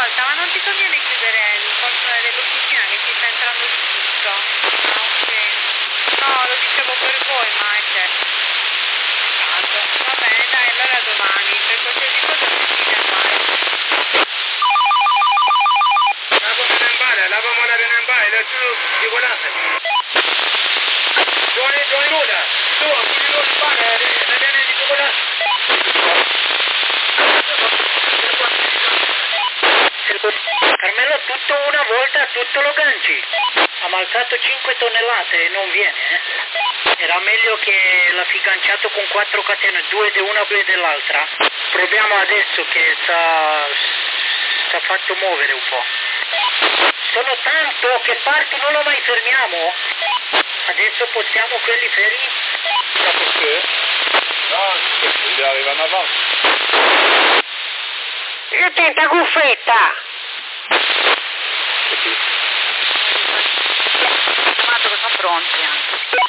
Ascolta, ma non ti conviene chiudere il posto dell'officina che ci sta entrando di tutto? Ah, ok. No, lo dicevo per voi, ma è certo. Va bene, dai, allora domani, per qualsiasi cosa mi scrive mai. Lavamo la penambare, la su, di volata. Giovane Luda, su, pulito il pane, la viene di chocolate. Carmelo, tutto una volta, tutto lo ganci. Ha alzato 5 tonnellate e non viene, Era meglio che l'ha figanciato con 4 catene, 2 di una e 2 dell'altra. Proviamo adesso che s'ha fatto muovere un po'. Sono tanto che parti non lo mai fermiamo. Adesso postiamo quelli fermi. Ma perché? No, li avevano avanti. Io tenta guffetta. Che sono pronti anche.